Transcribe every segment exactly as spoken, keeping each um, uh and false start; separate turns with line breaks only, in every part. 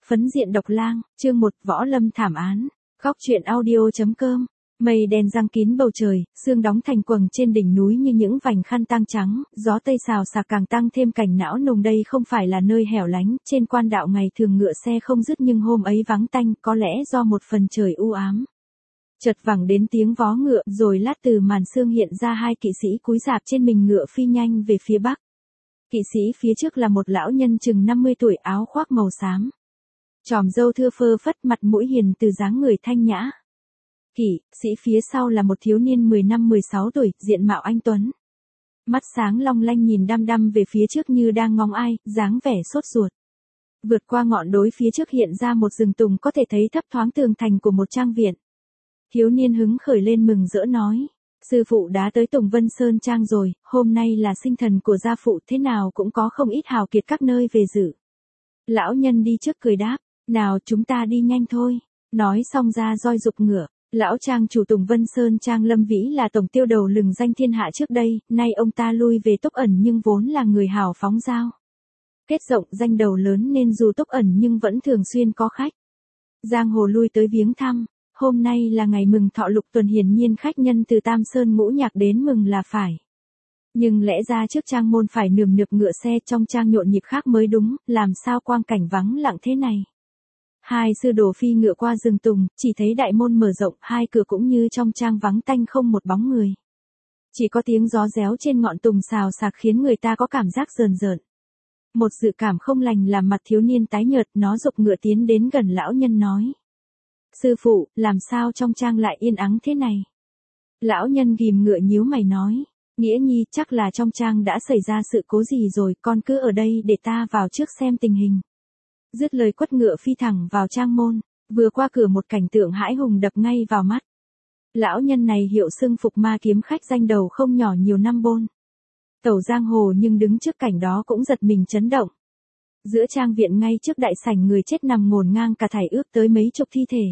Phấn diện độc lang, chương một, Võ Lâm thảm án. Góc truyện audio.com. Mây đen giăng kín bầu trời, sương đóng thành quầng trên đỉnh núi như những vành khăn tang trắng, gió tây xào xạc càng tăng thêm cảnh não nùng. Đây không phải là nơi hẻo lánh, trên quan đạo ngày thường ngựa xe không dứt nhưng hôm ấy vắng tanh, có lẽ do một phần trời u ám. Chợt vẳng đến tiếng vó ngựa, rồi lát từ màn sương hiện ra hai kỵ sĩ cúi rạp trên mình ngựa phi nhanh về phía bắc. Kỵ sĩ phía trước là một lão nhân chừng năm mươi tuổi, áo khoác màu xám. Chòm râu thưa phơ phất, mặt mũi hiền từ, dáng người thanh nhã. Kỵ sĩ phía sau là một thiếu niên mười lăm mười sáu tuổi, diện mạo anh tuấn. Mắt sáng long lanh nhìn đăm đăm về phía trước như đang ngóng ai, dáng vẻ sốt ruột. Vượt qua ngọn đồi phía trước hiện ra một rừng tùng có thể thấy thấp thoáng tường thành của một trang viện. Thiếu niên hứng khởi lên mừng rỡ nói: sư phụ đã tới Tùng Vân Sơn Trang rồi, hôm nay là sinh thần của gia phụ, thế nào cũng có không ít hào kiệt các nơi về dự. Lão nhân đi trước cười đáp: nào chúng ta đi nhanh thôi. Nói xong ra roi giục ngựa. Lão trang chủ Tùng Vân Sơn Trang Lâm Vĩ là tổng tiêu đầu lừng danh thiên hạ trước đây, nay ông ta lui về Túc Ẩn nhưng vốn là người hào phóng giao. Kết rộng danh đầu lớn nên dù Túc Ẩn nhưng vẫn thường xuyên có khách. Giang hồ lui tới viếng thăm, hôm nay là ngày mừng thọ lục tuần, hiển nhiên khách nhân từ Tam Sơn Ngũ Nhạc đến mừng là phải. Nhưng lẽ ra trước trang môn phải nườm nượp ngựa xe, trong trang nhộn nhịp khác mới đúng, làm sao quang cảnh vắng lặng thế này. Hai sư đồ phi ngựa qua rừng tùng, chỉ thấy đại môn mở rộng, hai cửa cũng như trong trang vắng tanh không một bóng người. Chỉ có tiếng gió réo trên ngọn tùng xào xạc khiến người ta có cảm giác rờn rợn. Một dự cảm không lành làm mặt thiếu niên tái nhợt, nó giục ngựa tiến đến gần lão nhân nói: sư phụ, làm sao trong trang lại yên ắng thế này? Lão nhân ghìm ngựa nhíu mày nói: Nghĩa nhi, chắc là trong trang đã xảy ra sự cố gì rồi, con cứ ở đây để ta vào trước xem tình hình. Dứt lời quất ngựa phi thẳng vào trang môn, vừa qua cửa một cảnh tượng hãi hùng đập ngay vào mắt. Lão nhân này hiệu xưng Phục Ma kiếm khách danh đầu không nhỏ nhiều năm bôn tẩu giang hồ, nhưng đứng trước cảnh đó cũng giật mình chấn động. Giữa trang viện ngay trước đại sảnh, người chết nằm ngổn ngang cả thảy, ước tới mấy chục thi thể.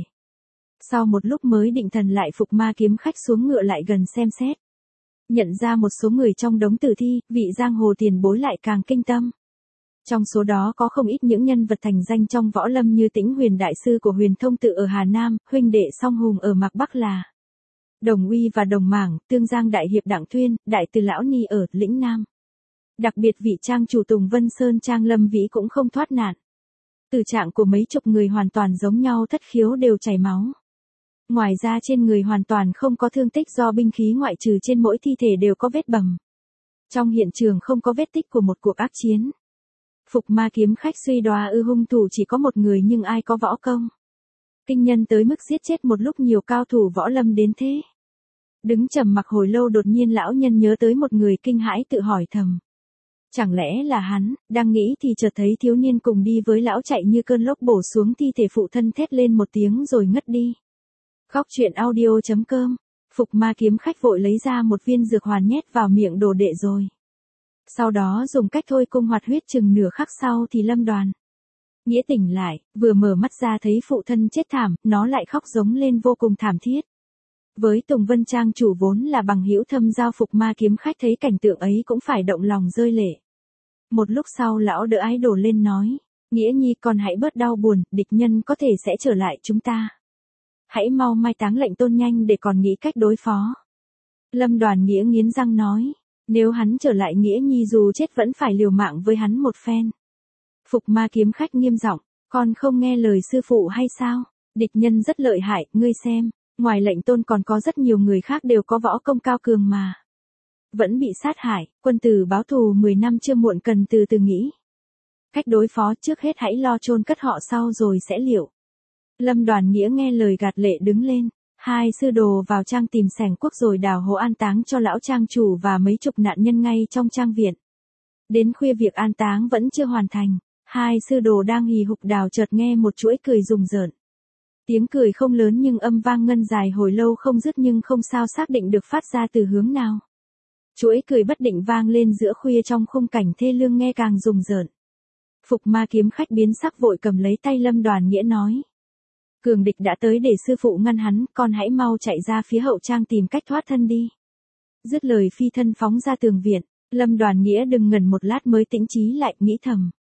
Sau một lúc mới định thần lại, Phục Ma kiếm khách xuống ngựa lại gần xem xét. Nhận ra một số người trong đống tử thi, vị giang hồ tiền bối lại càng kinh tâm. Trong số đó có không ít những nhân vật thành danh trong võ lâm như Tĩnh Huyền đại sư của Huyền Thông Tự ở Hà Nam, huynh đệ Song Hùng ở Mạc Bắc là Đồng Uy và Đồng Mảng, Tương Giang đại hiệp Đặng Thuyên, đại từ Lão Ni ở Lĩnh Nam. Đặc biệt vị trang chủ Tùng Vân Sơn Trang Lâm Vĩ cũng không thoát nạn. Tử trạng của mấy chục người hoàn toàn giống nhau, thất khiếu đều chảy máu. Ngoài ra trên người hoàn toàn không có thương tích do binh khí, ngoại trừ trên mỗi thi thể đều có vết bầm. Trong hiện trường không có vết tích của một cuộc ác chiến. Phục Ma kiếm khách suy đoán ư hung thủ chỉ có một người, nhưng ai có võ công kinh nhân tới mức giết chết một lúc nhiều cao thủ võ lâm đến thế. Đứng trầm mặc hồi lâu, đột nhiên lão nhân nhớ tới một người, kinh hãi tự hỏi thầm: chẳng lẽ là hắn? Đang nghĩ thì chợt thấy thiếu niên cùng đi với lão chạy như cơn lốc bổ xuống thi thể phụ thân, thét lên một tiếng rồi ngất đi. Góc truyện audio.com. Phục Ma kiếm khách vội lấy ra một viên dược hoàn nhét vào miệng đồ đệ rồi. Sau đó dùng cách thôi cung hoạt huyết, chừng nửa khắc sau thì Lâm Đoàn Nghĩa tỉnh lại, vừa mở mắt ra thấy phụ thân chết thảm, nó lại khóc giống lên vô cùng thảm thiết. Với Tùng Vân Trang chủ vốn là bằng hữu thâm giao, Phục Ma kiếm khách thấy cảnh tượng ấy cũng phải động lòng rơi lệ. Một lúc sau lão đỡ ái đổ lên nói: Nghĩa nhi, con hãy bớt đau buồn, địch nhân có thể sẽ trở lại chúng ta. Hãy mau mai táng lệnh tôn nhanh để còn nghĩ cách đối phó. Lâm Đoàn Nghĩa nghiến răng nói: nếu hắn trở lại, Nghĩa nhi dù chết vẫn phải liều mạng với hắn một phen. Phục Ma kiếm khách nghiêm giọng: con không nghe lời sư phụ hay sao? Địch nhân rất lợi hại, ngươi xem, ngoài lệnh tôn còn có rất nhiều người khác đều có võ công cao cường mà vẫn bị sát hại. Quân tử báo thù mười năm chưa muộn, cần từ từ nghĩ cách đối phó, trước hết hãy lo chôn cất họ, sau rồi sẽ liệu. Lâm Đoàn Nghĩa nghe lời gạt lệ đứng lên. Hai sư đồ vào trang tìm sẻng cuốc rồi đào hố an táng cho lão trang chủ và mấy chục nạn nhân ngay trong trang viện. Đến khuya việc an táng vẫn chưa hoàn thành, hai sư đồ đang hì hục đào chợt nghe một chuỗi cười rùng rợn. Tiếng cười không lớn nhưng âm vang ngân dài hồi lâu không dứt, nhưng không sao xác định được phát ra từ hướng nào. Chuỗi cười bất định vang lên giữa khuya trong khung cảnh thê lương, nghe càng rùng rợn. Phục Ma kiếm khách biến sắc, vội cầm lấy tay Lâm Đoàn Nghĩa nói: cường địch đã tới, để sư phụ ngăn hắn, con hãy mau chạy ra phía hậu trang tìm cách thoát thân đi. Dứt lời phi thân phóng ra tường viện. Lâm Đoàn Nghĩa đừng ngẩn một lát mới tĩnh trí lại, nghĩ thầm: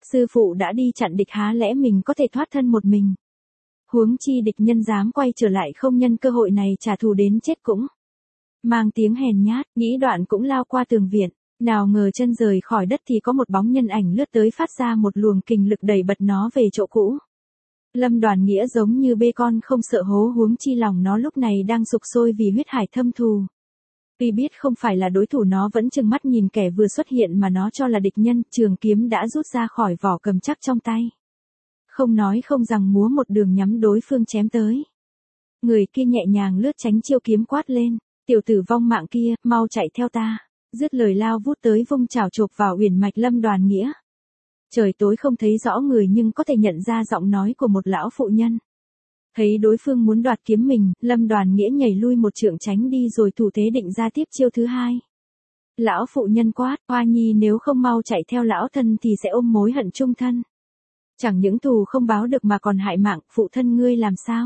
Sư phụ đã đi chặn địch há lẽ mình có thể thoát thân một mình. Huống chi địch nhân dám quay trở lại không nhân cơ hội này trả thù đến chết cũng. Mang tiếng hèn nhát, nghĩ đoạn cũng lao qua tường viện. Nào ngờ chân rời khỏi đất thì có một bóng nhân ảnh lướt tới phát ra một luồng kình lực đẩy bật nó về chỗ cũ. Lâm Đoàn Nghĩa giống như bê con không sợ hố huống chi lòng nó lúc này đang sục sôi vì huyết hải thâm thù. Tuy biết không phải là đối thủ nó vẫn trừng mắt nhìn kẻ vừa xuất hiện mà nó cho là địch nhân, trường kiếm đã rút ra khỏi vỏ cầm chắc trong tay. Không nói không rằng múa một đường nhắm đối phương chém tới. Người kia nhẹ nhàng lướt tránh chiêu kiếm quát lên, tiểu tử vong mạng kia, mau chạy theo ta. Dứt lời lao vút tới vung chảo chộp vào uyển mạch Lâm Đoàn Nghĩa. Trời tối không thấy rõ người nhưng có thể nhận ra giọng nói của một lão phụ nhân. Thấy đối phương muốn đoạt kiếm mình, Lâm Đoàn Nghĩa nhảy lui một trượng tránh đi rồi thủ thế định ra tiếp chiêu thứ hai. Lão phụ nhân quát, Hoa Nhi nếu không mau chạy theo lão thân thì sẽ ôm mối hận chung thân. Chẳng những thù không báo được mà còn hại mạng, phụ thân ngươi làm sao?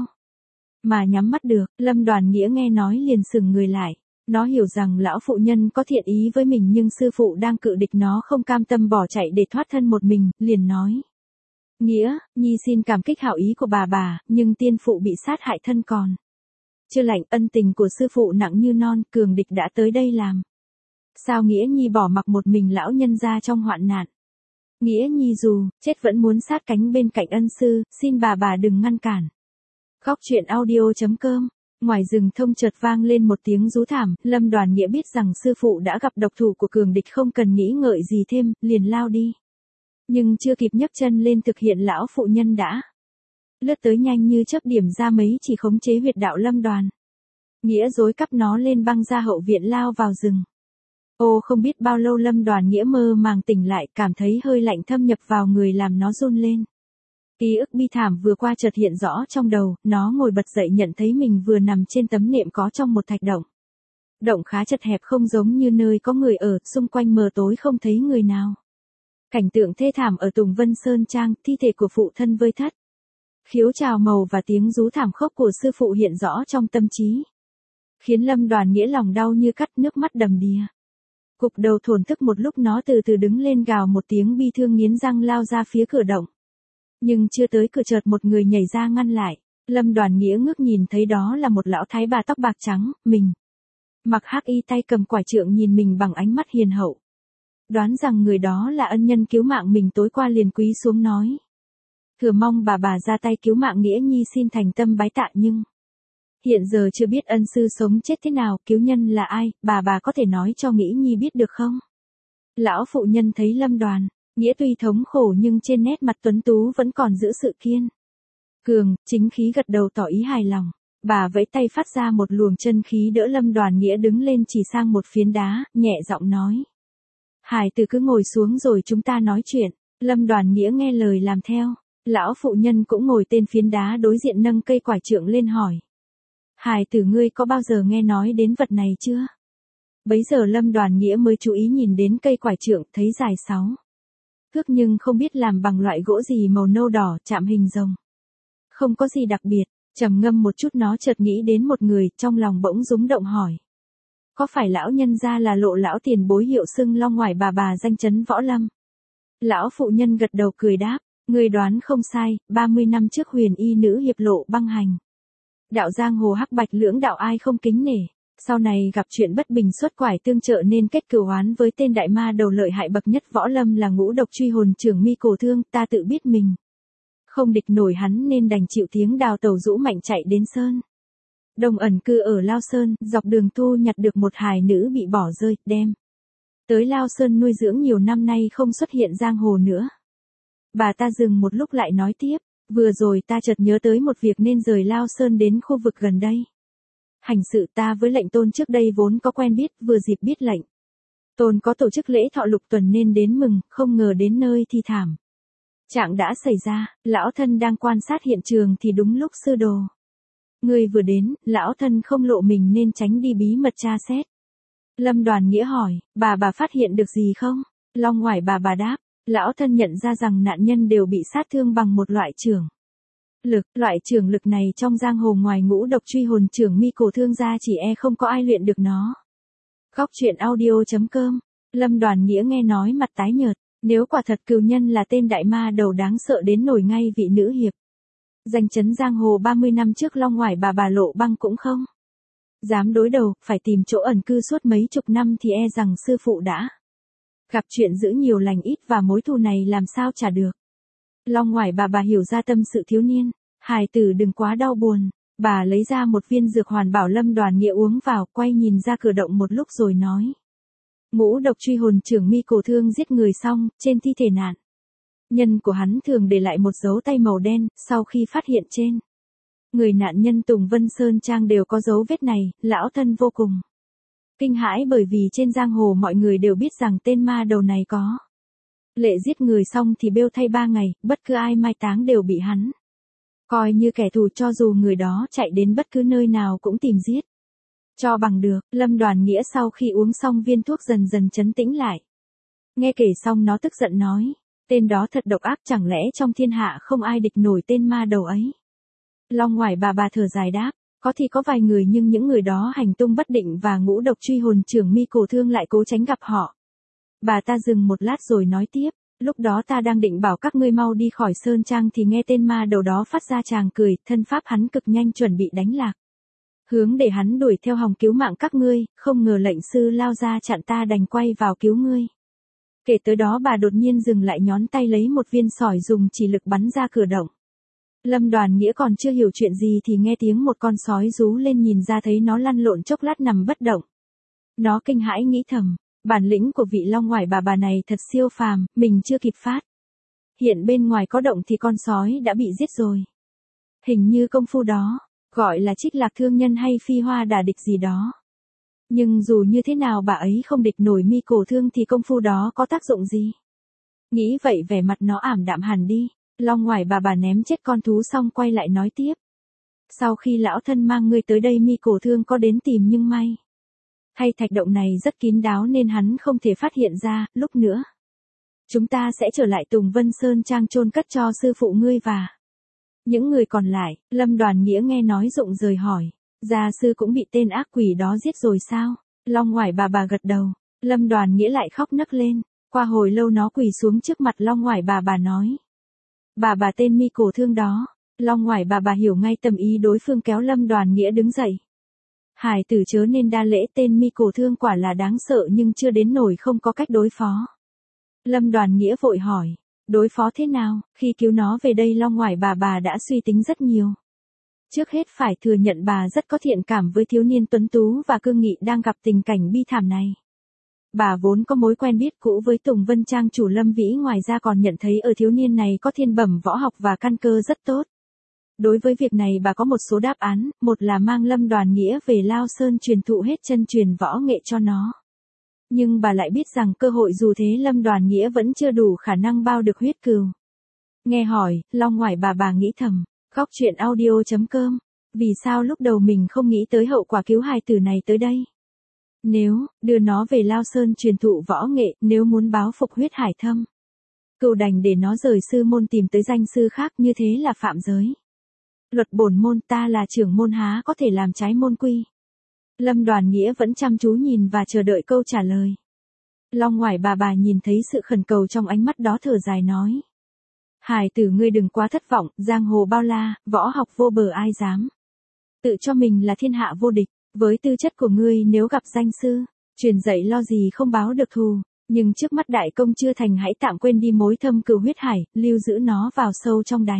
Mà nhắm mắt được, Lâm Đoàn Nghĩa nghe nói liền sừng người lại. Nó hiểu rằng lão phụ nhân có thiện ý với mình nhưng sư phụ đang cự địch nó không cam tâm bỏ chạy để thoát thân một mình, liền nói. Nghĩa, Nhi xin cảm kích hảo ý của bà bà, nhưng tiên phụ bị sát hại thân còn. Chưa lạnh ân tình của sư phụ nặng như non, cường địch đã tới đây làm. Sao Nghĩa Nhi bỏ mặc một mình lão nhân ra trong hoạn nạn. Nghĩa Nhi dù chết vẫn muốn sát cánh bên cạnh ân sư, xin bà bà đừng ngăn cản. Góc truyện audio chấm com. Ngoài rừng thông chợt vang lên một tiếng rú thảm, Lâm Đoàn Nghĩa biết rằng sư phụ đã gặp độc thủ của cường địch không cần nghĩ ngợi gì thêm, liền lao đi. Nhưng chưa kịp nhấc chân lên thực hiện lão phụ nhân đã lướt tới nhanh như chớp điểm ra mấy chỉ khống chế huyệt đạo Lâm Đoàn. Nghĩa dối cắp nó lên băng ra hậu viện lao vào rừng. Ô không biết bao lâu Lâm Đoàn Nghĩa mơ màng tỉnh lại, cảm thấy hơi lạnh thâm nhập vào người làm nó run lên. Ký ức bi thảm vừa qua chợt hiện rõ trong đầu, nó ngồi bật dậy nhận thấy mình vừa nằm trên tấm nệm có trong một thạch động. Động khá chật hẹp không giống như nơi có người ở, xung quanh mờ tối không thấy người nào. Cảnh tượng thê thảm ở Tùng Vân Sơn Trang, thi thể của phụ thân vơi thất. Khiếu trào màu và tiếng rú thảm khốc của sư phụ hiện rõ trong tâm trí. Khiến Lâm Đoàn Nghĩa lòng đau như cắt, nước mắt đầm đìa. Cục đầu thổn thức một lúc nó từ từ đứng lên gào một tiếng bi thương nghiến răng lao ra phía cửa động. Nhưng chưa tới cửa chợt một người nhảy ra ngăn lại. Lâm Đoàn Nghĩa ngước nhìn thấy đó là một lão thái bà tóc bạc trắng, mình. Mặc hắc y tay cầm quải trượng nhìn mình bằng ánh mắt hiền hậu. Đoán rằng người đó là ân nhân cứu mạng mình tối qua liền quý xuống nói. Thừa mong bà bà ra tay cứu mạng Nghĩa Nhi xin thành tâm bái tạ nhưng. Hiện giờ chưa biết ân sư sống chết thế nào, cứu nhân là ai, bà bà có thể nói cho Nghĩa Nhi biết được không? Lão phụ nhân thấy Lâm Đoàn Nghĩa tuy thống khổ nhưng trên nét mặt tuấn tú vẫn còn giữ sự kiên cường, chính khí gật đầu tỏ ý hài lòng. Bà vẫy tay phát ra một luồng chân khí đỡ Lâm Đoàn Nghĩa đứng lên chỉ sang một phiến đá, nhẹ giọng nói. Hải tử cứ ngồi xuống rồi chúng ta nói chuyện. Lâm Đoàn Nghĩa nghe lời làm theo. Lão phụ nhân cũng ngồi tên phiến đá đối diện nâng cây quải trượng lên hỏi. Hải tử ngươi có bao giờ nghe nói đến vật này chưa? Bấy giờ Lâm Đoàn Nghĩa mới chú ý nhìn đến cây quải trượng, thấy dài sáu thước nhưng không biết làm bằng loại gỗ gì màu nâu đỏ, chạm hình rồng. Không có gì đặc biệt, trầm ngâm một chút nó chợt nghĩ đến một người, trong lòng bỗng rúng động hỏi. Có phải lão nhân gia là Lộ lão tiền bối hiệu xưng Long Ngoải bà bà danh chấn võ lâm? Lão phụ nhân gật đầu cười đáp, người đoán không sai, ba mươi năm trước huyền y nữ hiệp Lộ băng hành. Đạo giang hồ hắc bạch lưỡng đạo ai không kính nể. Sau này gặp chuyện bất bình xuất quải tương trợ nên kết cửu oán với tên đại ma đầu lợi hại bậc nhất võ lâm là Ngũ Độc Truy Hồn Trưởng Mi Cổ Thương, ta tự biết mình không địch nổi hắn nên đành chịu tiếng đào tẩu rũ mạnh chạy đến sơn. Đồng ẩn cư ở Lao Sơn, dọc đường thu nhặt được một hài nữ bị bỏ rơi, đem tới Lao Sơn nuôi dưỡng nhiều năm nay không xuất hiện giang hồ nữa. Bà ta dừng một lúc lại nói tiếp, vừa rồi ta chợt nhớ tới một việc nên rời Lao Sơn đến khu vực gần đây. Hành sự ta với lệnh Tôn trước đây vốn có quen biết, vừa dịp biết lệnh Tôn có tổ chức lễ thọ lục tuần nên đến mừng, không ngờ đến nơi thì thảm trạng đã xảy ra. Lão thân đang quan sát hiện trường thì đúng lúc sư đồ người vừa đến, lão thân không lộ mình nên tránh đi bí mật tra xét. Lâm Đoàn Nghĩa hỏi, bà bà phát hiện được gì không? Long Ngoải bà bà đáp, lão thân nhận ra rằng nạn nhân đều bị sát thương bằng một loại trường lực, loại trường lực này trong giang hồ ngoài Ngũ Độc Truy Hồn Trưởng Mi Cổ Thương ra chỉ e không có ai luyện được nó. Góc truyện audio chấm com. Lâm Đoàn Nghĩa nghe nói mặt tái nhợt, Nếu quả thật cừu nhân là tên đại ma đầu đáng sợ đến nổi ngay vị nữ hiệp. Danh chấn giang hồ ba mươi năm trước Long Ngoải bà bà Lộ Băng cũng không dám đối đầu, phải tìm chỗ ẩn cư suốt mấy chục năm thì e rằng sư phụ đã gặp chuyện dữ nhiều lành ít và mối thù này làm sao trả được. Long Ngoải bà bà hiểu ra tâm sự thiếu niên, hài tử đừng quá đau buồn, bà lấy ra một viên dược hoàn bảo Lâm Đoàn Nghĩa uống vào, quay nhìn ra cửa động một lúc rồi nói. Ngũ độc truy hồn trưởng mi cổ thương giết người xong, trên thi thể nạn nhân của hắn thường để lại một dấu tay màu đen, sau khi phát hiện trên người nạn nhân Tùng Vân Sơn Trang đều có dấu vết này, lão thân vô cùng kinh hãi bởi vì trên giang hồ mọi người đều biết rằng tên ma đầu này có lệ giết người xong thì bêu thay ba ngày, bất cứ ai mai táng đều bị hắn coi như kẻ thù, cho dù người đó chạy đến bất cứ nơi nào cũng tìm giết cho bằng được. Lâm Đoàn Nghĩa sau khi uống xong viên thuốc dần dần trấn tĩnh lại. Nghe kể xong nó tức giận nói, tên đó thật độc ác, chẳng lẽ trong thiên hạ không ai địch nổi tên ma đầu ấy. Long Ngoải bà bà thở dài đáp, có thì có vài người nhưng những người đó hành tung bất định và ngũ độc truy hồn trưởng mi cổ thương lại cố tránh gặp họ. Bà ta dừng một lát rồi nói tiếp, lúc đó ta đang định bảo các ngươi mau đi khỏi sơn trang thì nghe tên ma đầu đó phát ra tràng cười, thân pháp hắn cực nhanh chuẩn bị đánh lạc hướng để hắn đuổi theo hòng cứu mạng các ngươi, không ngờ lệnh sư lao ra chặn ta đành quay vào cứu ngươi. Kể tới đó bà đột nhiên dừng lại, nhón tay lấy một viên sỏi dùng chỉ lực bắn ra cửa động. Lâm Đoàn Nghĩa còn chưa hiểu chuyện gì thì nghe tiếng một con sói rú lên, nhìn ra thấy nó lăn lộn chốc lát nằm bất động. Nó kinh hãi nghĩ thầm, bản lĩnh của vị Long Ngoải bà bà này thật siêu phàm, mình chưa kịp phát hiện bên ngoài có động thì con sói đã bị giết rồi. Hình như công phu đó gọi là trích lạc thương nhân hay phi hoa đả địch gì đó. Nhưng dù như thế nào bà ấy không địch nổi mi cổ thương thì công phu đó có tác dụng gì? Nghĩ vậy vẻ mặt nó ảm đạm hẳn đi. Long Ngoải bà bà ném chết con thú xong quay lại nói tiếp. Sau khi lão thân mang ngươi tới đây mi cổ thương có đến tìm nhưng may hay thạch động này rất kín đáo nên hắn không thể phát hiện ra. Lúc nữa chúng ta sẽ trở lại Tùng Vân Sơn Trang chôn cất cho sư phụ ngươi và những người còn lại. Lâm Đoàn Nghĩa nghe nói rụng rời hỏi, gia sư cũng bị tên ác quỷ đó giết rồi sao? Long Ngoải bà bà gật đầu. Lâm Đoàn Nghĩa lại khóc nấc lên. Qua hồi lâu nó quỳ xuống trước mặt Long Ngoải bà bà nói, bà bà tên mi cổ thương đó. Long Ngoải bà bà hiểu ngay tâm ý đối phương, kéo Lâm Đoàn Nghĩa đứng dậy. Hải tử chớ nên đa lễ, tên mi cổ thương quả là đáng sợ nhưng chưa đến nổi không có cách đối phó. Lâm Đoàn Nghĩa vội hỏi, đối phó thế nào? Khi cứu nó về đây Long Ngoải bà bà đã suy tính rất nhiều. Trước hết phải thừa nhận bà rất có thiện cảm với thiếu niên tuấn tú và cương nghị đang gặp tình cảnh bi thảm này. Bà vốn có mối quen biết cũ với Tùng Vân Trang chủ Lâm Vĩ, ngoài ra còn nhận thấy ở thiếu niên này có thiên bẩm võ học và căn cơ rất tốt. Đối với việc này bà có một số đáp án, một là mang Lâm Đoàn Nghĩa về Lao Sơn truyền thụ hết chân truyền võ nghệ cho nó. Nhưng bà lại biết rằng cơ hội dù thế Lâm Đoàn Nghĩa vẫn chưa đủ khả năng bao được huyết cừu. Nghe hỏi, Long Ngoải bà bà nghĩ thầm, góc truyện audio chấm com, vì sao lúc đầu mình không nghĩ tới hậu quả cứu hài tử này tới đây? Nếu đưa nó về Lao Sơn truyền thụ võ nghệ, nếu muốn báo phục huyết hải thâm, cừu đành để nó rời sư môn tìm tới danh sư khác, như thế là phạm giới luật bổn môn, ta là trưởng môn há có thể làm trái môn quy. Lâm Đoàn Nghĩa vẫn chăm chú nhìn và chờ đợi câu trả lời. Long Ngoải bà bà nhìn thấy sự khẩn cầu trong ánh mắt đó, thở dài nói, hài tử ngươi đừng quá thất vọng, giang hồ bao la, võ học vô bờ, ai dám tự cho mình là thiên hạ vô địch. Với tư chất của ngươi, nếu gặp danh sư truyền dạy lo gì không báo được thù. Nhưng trước mắt đại công chưa thành, hãy tạm quên đi mối thâm cừu huyết hải, lưu giữ nó vào sâu trong đáy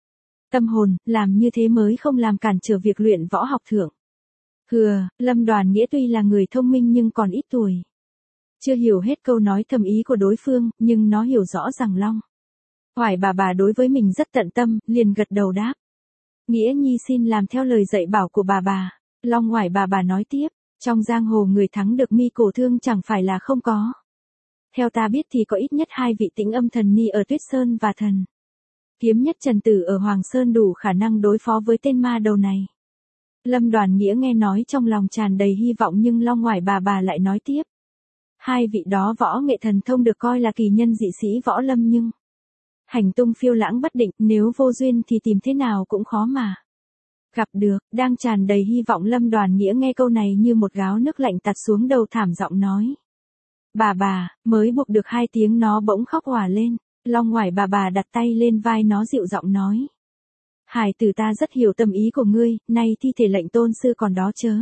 tâm hồn, làm như thế mới không làm cản trở việc luyện võ học thượng. Hừ, Lâm Đoàn Nghĩa tuy là người thông minh nhưng còn ít tuổi, chưa hiểu hết câu nói thầm ý của đối phương, nhưng nó hiểu rõ rằng Long Ngoải bà bà đối với mình rất tận tâm, liền gật đầu đáp. Nghĩa nhi xin làm theo lời dạy bảo của bà bà. Long Ngoải bà bà nói tiếp, trong giang hồ người thắng được mi cổ thương chẳng phải là không có. Theo ta biết thì có ít nhất hai vị tĩnh âm thần ni ở Tuyết Sơn và thần kiếm nhất Trần Tử ở Hoàng Sơn đủ khả năng đối phó với tên ma đầu này. Lâm Đoàn Nghĩa nghe nói trong lòng tràn đầy hy vọng, nhưng Long Ngoải bà bà lại nói tiếp. Hai vị đó võ nghệ thần thông được coi là kỳ nhân dị sĩ võ lâm nhưng hành tung phiêu lãng bất định, nếu vô duyên thì tìm thế nào cũng khó mà gặp được. Đang tràn đầy hy vọng, Lâm Đoàn Nghĩa nghe câu này như một gáo nước lạnh tạt xuống đầu, thảm giọng nói. Bà bà, mới buộc được hai tiếng nó bỗng khóc òa lên. Long Ngoải bà bà đặt tay lên vai nó dịu giọng nói. Hải tử ta rất hiểu tâm ý của ngươi, nay thi thể lệnh tôn sư còn đó chớ.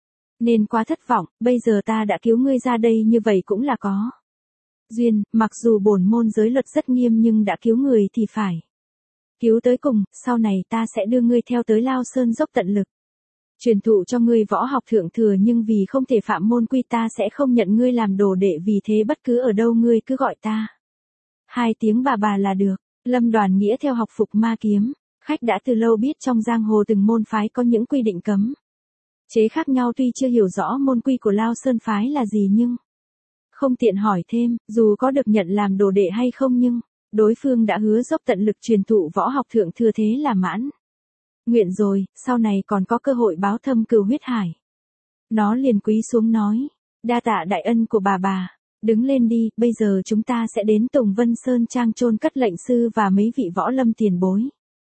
Nên quá thất vọng, bây giờ ta đã cứu ngươi ra đây như vậy cũng là có duyên, mặc dù bổn môn giới luật rất nghiêm nhưng đã cứu người thì phải cứu tới cùng, sau này ta sẽ đưa ngươi theo tới Lao Sơn dốc tận lực. Truyền thụ cho ngươi võ học thượng thừa nhưng vì không thể phạm môn quy ta sẽ không nhận ngươi làm đồ đệ, vì thế bất cứ ở đâu ngươi cứ gọi ta hai tiếng bà bà là được. Lâm Đoàn Nghĩa theo học Phục Ma Kiếm, khách đã từ lâu biết trong giang hồ từng môn phái có những quy định cấm chế khác nhau, tuy chưa hiểu rõ môn quy của Lao Sơn phái là gì nhưng không tiện hỏi thêm, dù có được nhận làm đồ đệ hay không nhưng đối phương đã hứa dốc tận lực truyền thụ võ học thượng thừa, thế là mãn nguyện rồi, sau này còn có cơ hội báo thâm cừu huyết hải. Nó liền cúi xuống nói, đa tạ đại ân của bà bà, đứng lên đi, bây giờ chúng ta sẽ đến Tùng Vân Sơn Trang chôn cất lệnh sư và mấy vị võ lâm tiền bối.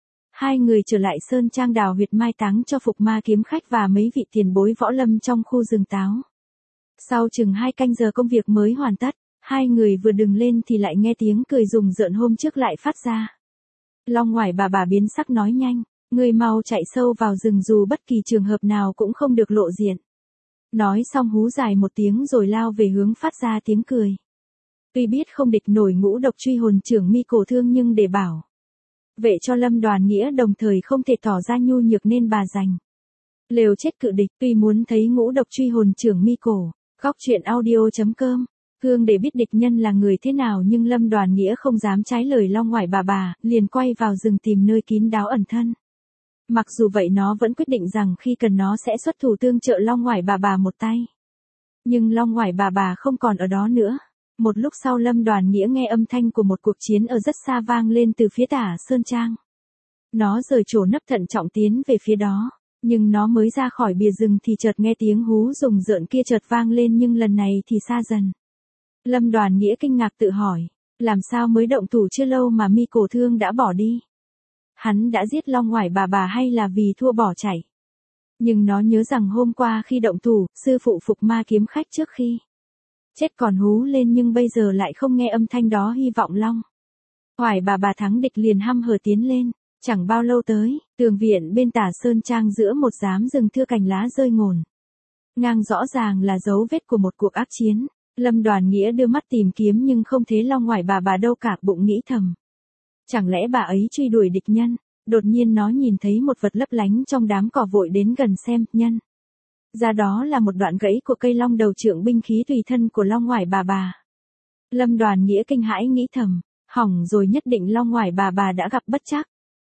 Hai người trở lại Sơn Trang đào huyệt mai táng cho Phục Ma Kiếm khách và mấy vị tiền bối võ lâm trong khu rừng táo. Sau chừng hai canh giờ công việc mới hoàn tất, hai người vừa đứng lên thì lại nghe tiếng cười rùng rợn hôm trước lại phát ra. Long Ngoải bà bà biến sắc nói nhanh, người mau chạy sâu vào rừng, dù bất kỳ trường hợp nào cũng không được lộ diện. Nói xong hú dài một tiếng rồi lao về hướng phát ra tiếng cười. Tuy biết không địch nổi ngũ độc truy hồn trưởng Mi Cổ Thương nhưng để bảo vệ cho Lâm Đoàn Nghĩa đồng thời không thể tỏ ra nhu nhược nên bà giành lều chết cự địch. Tuy muốn thấy ngũ độc truy hồn trưởng Mi Cổ, góc truyện audio chấm com Hương để biết địch nhân là người thế nào, nhưng Lâm Đoàn Nghĩa không dám trái lời Long Ngoải bà bà, liền quay vào rừng tìm nơi kín đáo ẩn thân. Mặc dù vậy nó vẫn quyết định rằng khi cần nó sẽ xuất thủ tương trợ Long Ngoải bà bà một tay. Nhưng Long Ngoải bà bà không còn ở đó nữa. Một lúc sau Lâm Đoàn Nghĩa nghe âm thanh của một cuộc chiến ở rất xa vang lên từ phía tả Sơn Trang. Nó rời chỗ nấp thận trọng tiến về phía đó. Nhưng nó mới ra khỏi bìa rừng thì chợt nghe tiếng hú rùng rợn kia chợt vang lên, nhưng lần này thì xa dần. Lâm Đoàn Nghĩa kinh ngạc tự hỏi, làm sao mới động thủ chưa lâu mà Mi Cổ Thương đã bỏ đi? Hắn đã giết Long Ngoải bà bà hay là vì thua bỏ chạy? Nhưng nó nhớ rằng hôm qua khi động thủ, sư phụ Phục Ma Kiếm khách trước khi chết còn hú lên, nhưng bây giờ lại không nghe âm thanh đó. Hy vọng Long Ngoải bà bà thắng địch liền hăm hở tiến lên. Chẳng bao lâu tới, tường viện bên tả Sơn Trang giữa một giám rừng thưa cành lá rơi ngổn ngang rõ ràng là dấu vết của một cuộc ác chiến. Lâm Đoàn Nghĩa đưa mắt tìm kiếm nhưng không thấy Long Ngoải bà bà đâu cả, bụng nghĩ thầm. Chẳng lẽ bà ấy truy đuổi địch nhân? Đột nhiên nó nhìn thấy một vật lấp lánh trong đám cỏ, vội đến gần xem, nhân ra đó là một đoạn gãy của cây long đầu trượng, binh khí tùy thân của Long Ngoải bà bà. Lâm Đoàn Nghĩa kinh hãi nghĩ thầm, hỏng rồi, nhất định Long Ngoải bà bà đã gặp bất trắc.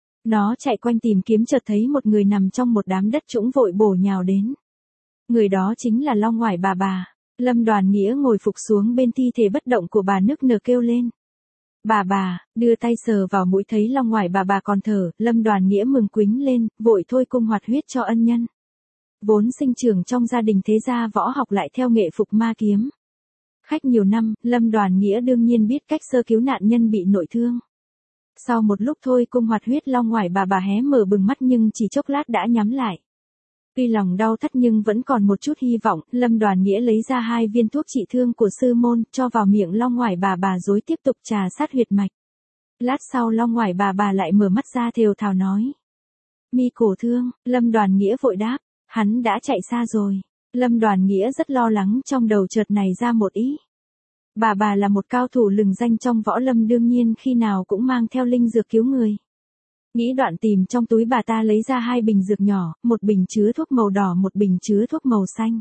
Nó chạy quanh tìm kiếm, chợt thấy một người nằm trong một đám đất trũng, vội bổ nhào đến. Người đó chính là Long Ngoải bà bà. Lâm Đoàn Nghĩa ngồi phục xuống bên thi thể bất động của bà, nức nở kêu lên. Bà bà, đưa tay sờ vào mũi thấy Long Ngoải bà bà còn thở, Lâm Đoàn Nghĩa mừng quính lên, vội thôi cung hoạt huyết cho ân nhân. Vốn sinh trưởng trong gia đình thế gia võ học, lại theo nghệ Phục Ma Kiếm khách nhiều năm, Lâm Đoàn Nghĩa đương nhiên biết cách sơ cứu nạn nhân bị nội thương. Sau một lúc thôi cung hoạt huyết, Long Ngoải bà bà hé mở bừng mắt nhưng chỉ chốc lát đã nhắm lại. Tuy lòng đau thắt nhưng vẫn còn một chút hy vọng, Lâm Đoàn Nghĩa lấy ra hai viên thuốc trị thương của sư môn, cho vào miệng Long Ngoải bà bà rồi tiếp tục trà sát huyệt mạch. Lát sau Long Ngoải bà bà lại mở mắt ra thều thào nói. Mi Cổ Thương. Lâm Đoàn Nghĩa vội đáp, hắn đã chạy xa rồi. Lâm Đoàn Nghĩa rất lo lắng, trong đầu chợt này ra một ý. Bà bà là một cao thủ lừng danh trong võ lâm, đương nhiên khi nào cũng mang theo linh dược cứu người. Nghĩ đoạn tìm trong túi bà ta lấy ra hai bình dược nhỏ, một bình chứa thuốc màu đỏ, một bình chứa thuốc màu xanh.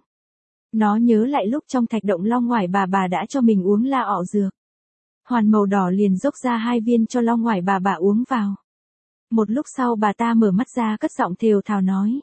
Nó nhớ lại lúc trong thạch động Long Ngoải bà bà đã cho mình uống la ọ dược. Hoàn màu đỏ liền dốc ra hai viên cho Long Ngoải bà bà uống vào. Một lúc sau bà ta mở mắt ra, cất giọng thều thào nói.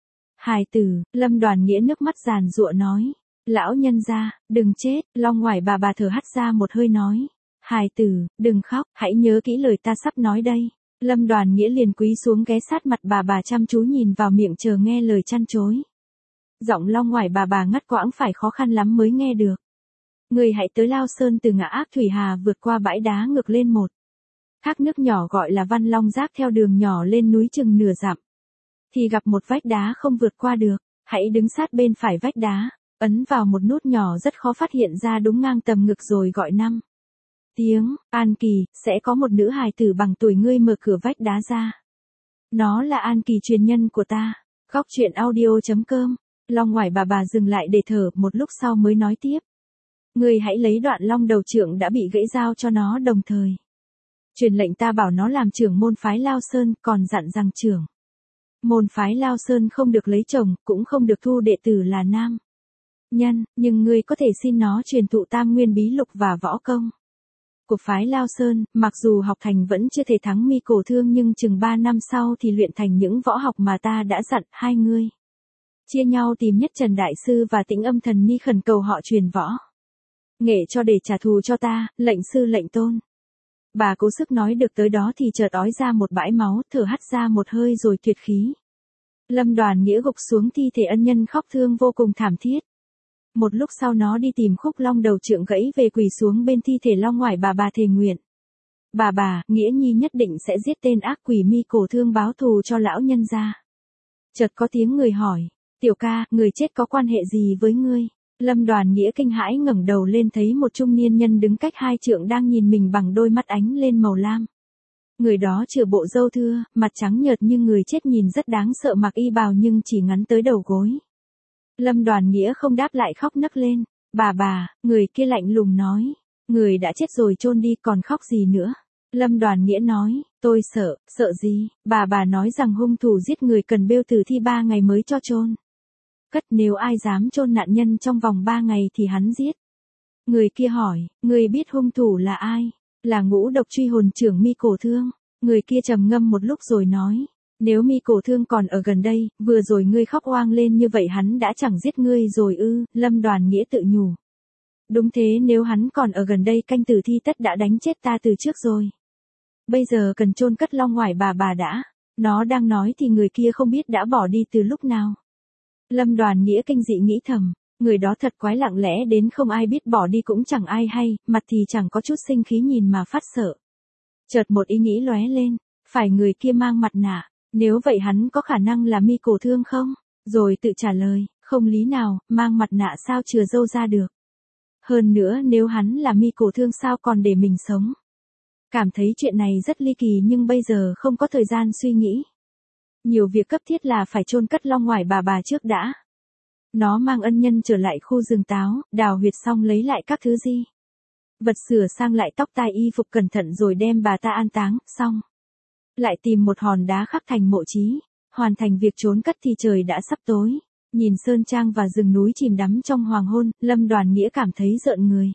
Hài tử. Lâm Đoàn Nghĩa nước mắt giàn giụa nói. Lão nhân gia, đừng chết. Long Ngoải bà bà thở hắt ra một hơi nói. Hài tử, đừng khóc, hãy nhớ kỹ lời ta sắp nói đây. Lâm Đoàn Nghĩa liền cúi xuống ghé sát mặt bà bà, chăm chú nhìn vào miệng chờ nghe lời chăn chối. Giọng Long Ngoải bà bà ngắt quãng, phải khó khăn lắm mới nghe được. Người hãy tới Lao Sơn, từ ngã Ác Thủy Hà vượt qua bãi đá ngược lên một thác nước nhỏ gọi là Văn Long Giác, theo đường nhỏ lên núi chừng nửa dặm. Thì gặp một vách đá không vượt qua được, hãy đứng sát bên phải vách đá. Ấn vào một nút nhỏ rất khó phát hiện ra đúng ngang tầm ngực rồi gọi năm tiếng, An Kỳ, sẽ có một nữ hài tử bằng tuổi ngươi mở cửa vách đá ra. Nó là An Kỳ truyền nhân của ta. Góc truyện audio.com. Long Ngoải bà bà dừng lại để thở, một lúc sau mới nói tiếp. Ngươi hãy lấy đoạn long đầu trượng đã bị gãy giao cho nó đồng thời. Truyền lệnh ta bảo nó làm trưởng môn phái Lao Sơn, còn dặn rằng trưởng môn phái Lao Sơn không được lấy chồng, cũng không được thu đệ tử là nam nhân, nhưng ngươi có thể xin nó truyền thụ tam nguyên bí lục và võ công của phái Lao Sơn. Mặc dù học thành vẫn chưa thể thắng Mi Cổ Thương, nhưng chừng ba năm sau thì luyện thành những võ học mà ta đã dặn. Hai ngươi chia nhau tìm Nhất Trần Đại Sư và Tĩnh Âm Thần Ni khẩn cầu họ truyền võ nghệ cho để trả thù cho ta. Lệnh sư lệnh tôn. Bà cố sức nói được tới đó thì chợt ói ra một bãi máu, thở hắt ra một hơi rồi tuyệt khí. Lâm Đoàn Nghĩa gục xuống thi thể ân nhân, khóc thương vô cùng thảm thiết. Một lúc sau nó đi tìm khúc long đầu trượng gãy về, quỳ xuống bên thi thể Long Ngoải bà bà thề nguyện. Bà bà, Nghĩa Nhi nhất định sẽ giết tên ác quỷ Mi Cổ Thương báo thù cho lão nhân gia. Chợt có tiếng người hỏi, tiểu ca, người chết có quan hệ gì với ngươi? Lâm Đoàn Nghĩa kinh hãi ngẩng đầu lên, thấy một trung niên nhân đứng cách hai trượng đang nhìn mình bằng đôi mắt ánh lên màu lam. Người đó chừa bộ râu thưa, mặt trắng nhợt nhưng người chết nhìn rất đáng sợ, mặc y bào nhưng chỉ ngắn tới đầu gối. Lâm Đoàn Nghĩa không đáp lại, khóc nấc lên. Bà bà, người kia lạnh lùng nói. Người đã chết rồi chôn đi, còn khóc gì nữa? Lâm Đoàn Nghĩa nói, tôi sợ. Sợ gì? Bà bà nói rằng hung thủ giết người cần bêu tử thi ba ngày mới cho chôn cất, nếu ai dám chôn nạn nhân trong vòng ba ngày thì hắn giết. Người kia hỏi, người biết hung thủ là ai? Là Ngũ Độc Truy hồn trưởng Mi Cổ Thương. Người kia trầm ngâm một lúc rồi nói, nếu Mi Cổ Thương còn ở gần đây, vừa rồi ngươi khóc oang lên như vậy hắn đã chẳng giết ngươi rồi ư? Lâm Đoàn Nghĩa tự nhủ. Đúng thế, nếu hắn còn ở gần đây canh tử thi tất đã đánh chết ta từ trước rồi. Bây giờ cần chôn cất Long Ngoải bà bà đã. Nó đang nói thì người kia không biết đã bỏ đi từ lúc nào. Lâm Đoàn Nghĩa kinh dị nghĩ thầm, người đó thật quái, lặng lẽ đến không ai biết bỏ đi cũng chẳng ai hay, mặt thì chẳng có chút sinh khí nhìn mà phát sợ. Chợt một ý nghĩ lóe lên, phải người kia mang mặt nạ, nếu vậy hắn có khả năng là Mi Cổ Thương không? Rồi tự trả lời, không lý nào, mang mặt nạ sao chừa râu ra được. Hơn nữa nếu hắn là Mi Cổ Thương sao còn để mình sống. Cảm thấy chuyện này rất ly kỳ nhưng bây giờ không có thời gian suy nghĩ. Nhiều việc cấp thiết là phải chôn cất Long Ngoải bà bà trước đã. Nó mang ân nhân trở lại khu rừng táo, đào huyệt xong lấy lại các thứ gì vật, sửa sang lại tóc tai y phục cẩn thận rồi đem bà ta an táng, xong lại tìm một hòn đá khắc thành mộ chí, hoàn thành việc trốn cất thì trời đã sắp tối. Nhìn sơn trang và rừng núi chìm đắm trong hoàng hôn, Lâm Đoàn Nghĩa cảm thấy rợn người.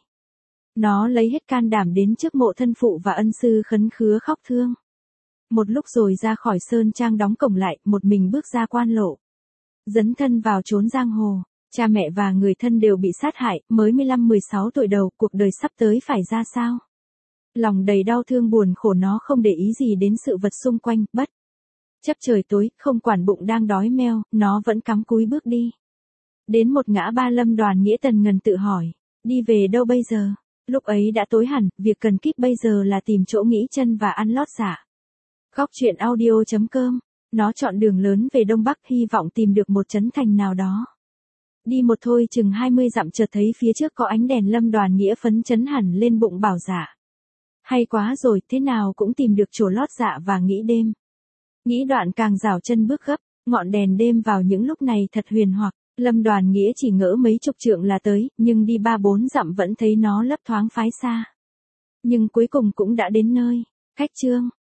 Nó lấy hết can đảm đến trước mộ thân phụ và ân sư khấn khứa khóc thương. Một lúc rồi ra khỏi sơn trang, đóng cổng lại, một mình bước ra quan lộ. Dấn thân vào chốn giang hồ, cha mẹ và người thân đều bị sát hại, mới mười lăm mười sáu tuổi đầu, cuộc đời sắp tới phải ra sao? Lòng đầy đau thương buồn khổ, nó không để ý gì đến sự vật xung quanh, bất chấp trời tối, không quản bụng đang đói meo, nó vẫn cắm cúi bước đi. Đến một ngã ba, Lâm Đoàn Nghĩa tần ngần tự hỏi, đi về đâu bây giờ? Lúc ấy đã tối hẳn, việc cần kíp bây giờ là tìm chỗ nghỉ chân và ăn lót dạ. Góc truyện audio.com. Nó chọn đường lớn về đông bắc, hy vọng tìm được một trấn thành nào đó. Đi một thôi chừng hai mươi dặm, chợt thấy phía trước có ánh đèn. Lâm Đoàn Nghĩa phấn chấn hẳn lên, bụng bảo dạ. Hay quá rồi, thế nào cũng tìm được chỗ lót dạ và nghỉ đêm. Nghĩ đoạn càng rảo chân bước gấp, ngọn đèn đêm vào những lúc này thật huyền hoặc. Lâm Đoàn Nghĩa chỉ ngỡ mấy chục trượng là tới, nhưng đi ba bốn dặm vẫn thấy nó lấp thoáng phái xa. Nhưng cuối cùng cũng đã đến nơi. Khách chương.